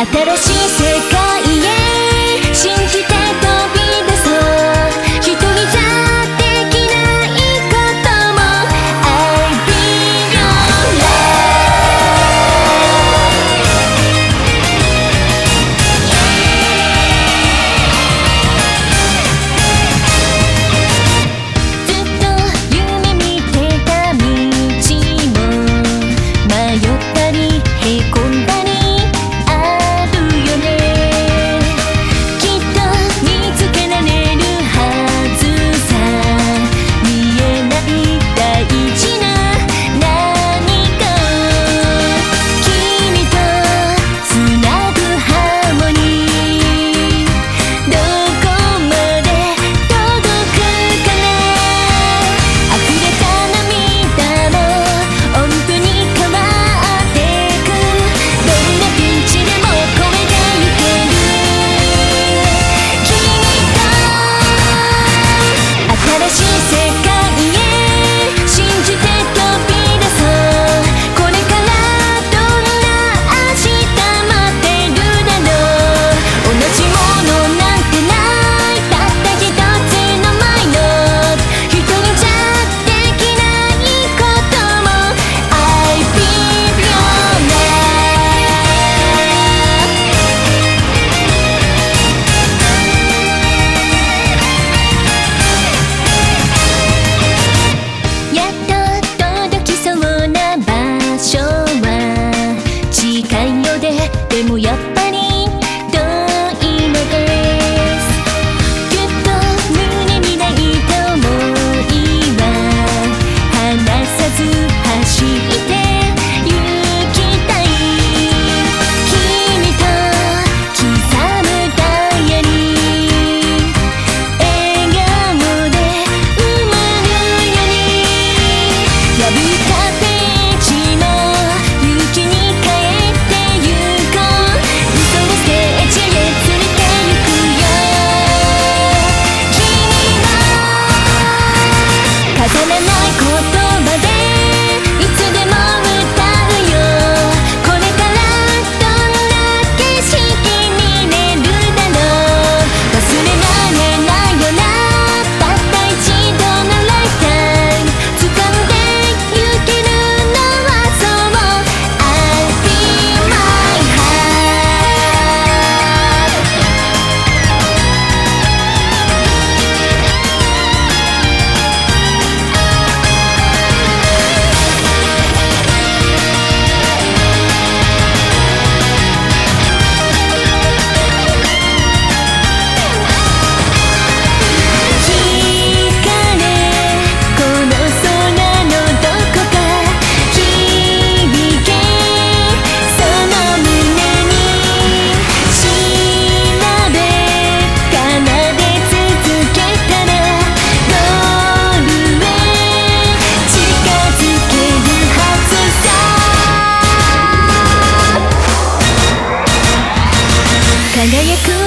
新しい世界へ信じて飛び出そう。一人じゃできないことも I be your love。 ずっと夢見てた道も迷ったりへこんだりでもやっぱり遠いのです。ぎゅっと胸に抱いた想いは離さず走って行きたい。君と刻むダイヤに笑顔で埋まるように破ったページも雪に変えてゆ輝く